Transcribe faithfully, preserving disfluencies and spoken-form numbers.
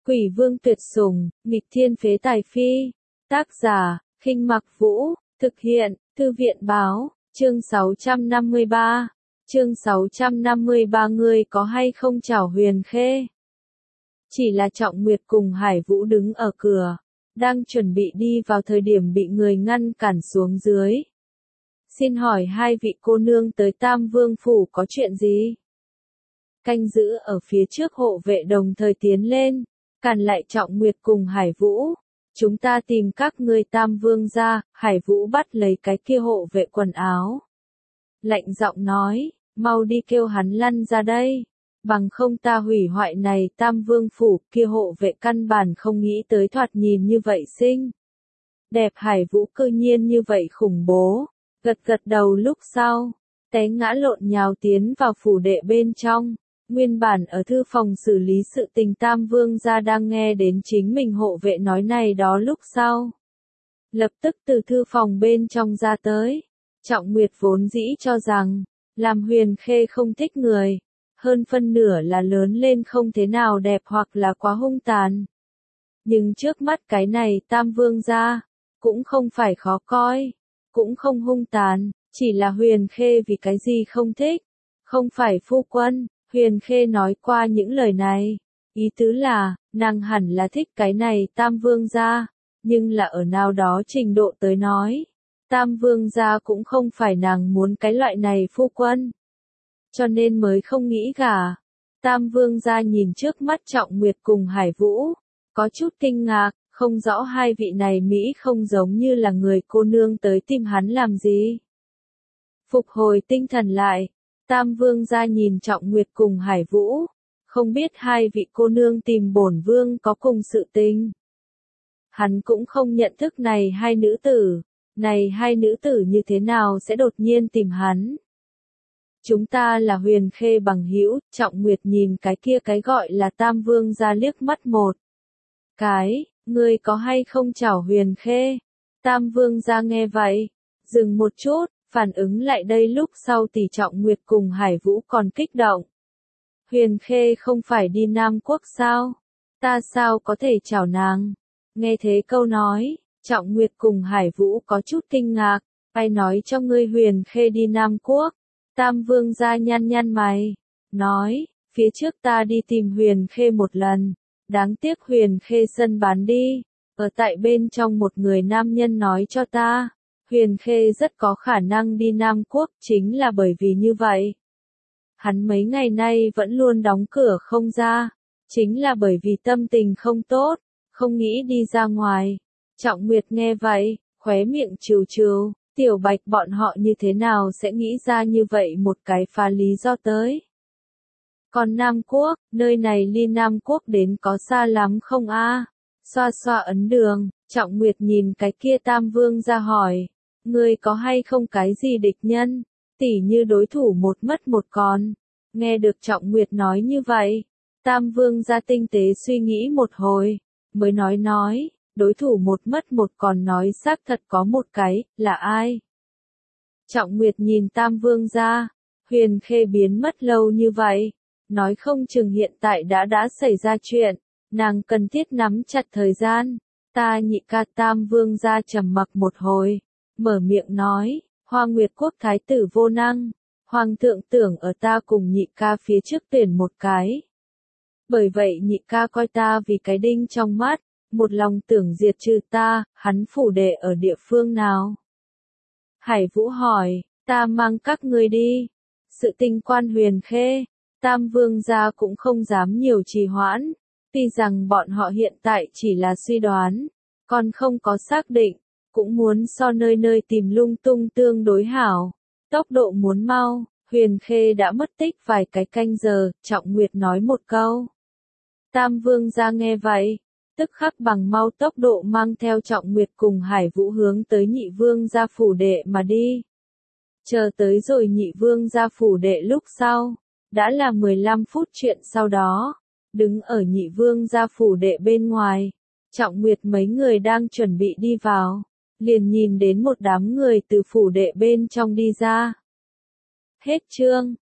Quỷ vương tuyệt sủng, nghịch thiên phế tài phi. Tác giả, Khinh Mặc Vũ, thực hiện, Thư viện báo, chương sáu trăm năm mươi ba. Chương sáu trăm năm mươi ba ngươi có hay không chào Huyền Khê? Chỉ là Trọng Nguyệt cùng Hải Vũ đứng ở cửa, đang chuẩn bị đi vào thời điểm bị người ngăn cản xuống dưới. Xin hỏi hai vị cô nương tới Tam Vương Phủ có chuyện gì? Canh giữ ở phía trước hộ vệ đồng thời tiến lên, cản lại Trọng Nguyệt cùng Hải Vũ. Chúng ta tìm các ngươi Tam Vương ra. Hải Vũ bắt lấy cái kia hộ vệ quần áo. Lạnh giọng nói, mau đi kêu hắn lăn ra đây. Bằng không ta hủy hoại này Tam Vương Phủ. Kia hộ vệ căn bản không nghĩ tới thoạt nhìn như vậy xinh đẹp Hải Vũ cư nhiên như vậy khủng bố. Gật gật đầu lúc sau, té ngã lộn nhào tiến vào phủ đệ bên trong. Nguyên bản ở thư phòng xử lý sự tình Tam Vương gia đang nghe đến chính mình hộ vệ nói này đó lúc sau. Lập tức từ thư phòng bên trong ra tới. Trọng Nguyệt vốn dĩ cho rằng, làm Huyền Khê không thích người. Hơn phân nửa là lớn lên không thế nào đẹp hoặc là quá hung tàn. Nhưng trước mắt cái này Tam Vương gia, cũng không phải khó coi, cũng không hung tàn, chỉ là Huyền Khê vì cái gì không thích. Không phải phu quân. Huyền Khê nói qua những lời này, ý tứ là, nàng hẳn là thích cái này Tam Vương gia, nhưng là ở nào đó trình độ tới nói, Tam Vương gia cũng không phải nàng muốn cái loại này phu quân, cho nên mới không nghĩ gả. Tam Vương gia nhìn trước mắt Trọng Nguyệt cùng Hải Vũ, có chút kinh ngạc, không rõ hai vị này Mỹ không giống như là người cô nương tới tìm hắn làm gì. Phục hồi tinh thần lại. Tam Vương gia nhìn Trọng Nguyệt cùng Hải Vũ, không biết hai vị cô nương tìm bổn vương có cùng sự tình. Hắn cũng không nhận thức này hai nữ tử, này hai nữ tử như thế nào sẽ đột nhiên tìm hắn. Chúng ta là Huyền Khê bằng hữu. Trọng Nguyệt nhìn cái kia cái gọi là Tam Vương gia liếc mắt một cái, ngươi có hay không chào Huyền Khê? Tam Vương gia nghe vậy, dừng một chút. Phản ứng lại đây lúc sau tỷ Trọng Nguyệt cùng Hải Vũ còn kích động. Huyền Khê không phải đi Nam Quốc sao? Ta sao có thể chào nàng? Nghe thế câu nói, Trọng Nguyệt cùng Hải Vũ có chút kinh ngạc. Ai nói cho ngươi Huyền Khê đi Nam Quốc? Tam Vương gia nhăn nhăn mày, nói, phía trước ta đi tìm Huyền Khê một lần. Đáng tiếc Huyền Khê sân bán đi. Ở tại bên trong một người nam nhân nói cho ta. Huyền Khê rất có khả năng đi Nam Quốc chính là bởi vì như vậy. Hắn mấy ngày nay vẫn luôn đóng cửa không ra, chính là bởi vì tâm tình không tốt, không nghĩ đi ra ngoài. Trọng Nguyệt nghe vậy, khóe miệng trừ trừ, Tiểu Bạch bọn họ như thế nào sẽ nghĩ ra như vậy một cái phá lý do tới. Còn Nam Quốc, nơi này ly Nam Quốc đến có xa lắm không a? Xoa xoa ấn đường, Trọng Nguyệt nhìn cái kia Tam Vương ra hỏi. Ngươi có hay không cái gì địch nhân, tỉ như đối thủ một mất một còn. Nghe được Trọng Nguyệt nói như vậy, Tam Vương gia tinh tế suy nghĩ một hồi, mới nói nói, đối thủ một mất một còn nói xác thật có một cái, là ai? Trọng Nguyệt nhìn Tam Vương gia, Huyền Khê biến mất lâu như vậy, nói không chừng hiện tại đã đã xảy ra chuyện, nàng cần thiết nắm chặt thời gian. Ta nhị ca. Tam Vương gia trầm mặc một hồi. Mở miệng nói, Hoa Nguyệt Quốc thái tử vô năng, Hoàng thượng tưởng ở ta cùng nhị ca phía trước tuyển một cái. Bởi vậy nhị ca coi ta vì cái đinh trong mắt, một lòng tưởng diệt trừ ta. Hắn phủ đệ ở địa phương nào? Hải Vũ hỏi, ta mang các ngươi đi. Sự tình quan Huyền Khê, Tam Vương gia cũng không dám nhiều trì hoãn, tuy rằng bọn họ hiện tại chỉ là suy đoán, còn không có xác định. Cũng muốn so nơi nơi tìm lung tung tương đối hảo. Tốc độ muốn mau, Huyền Khê đã mất tích vài cái canh giờ. Trọng Nguyệt nói một câu. Tam Vương gia nghe vậy, tức khắc bằng mau tốc độ mang theo Trọng Nguyệt cùng Hải Vũ hướng tới Nhị Vương gia phủ đệ mà đi. Chờ tới rồi Nhị Vương gia phủ đệ lúc sau, đã là mười lăm phút chuyện sau đó. Đứng ở Nhị Vương gia phủ đệ bên ngoài, Trọng Nguyệt mấy người đang chuẩn bị đi vào. Liền nhìn đến một đám người từ phủ đệ bên trong đi ra. Hết chương.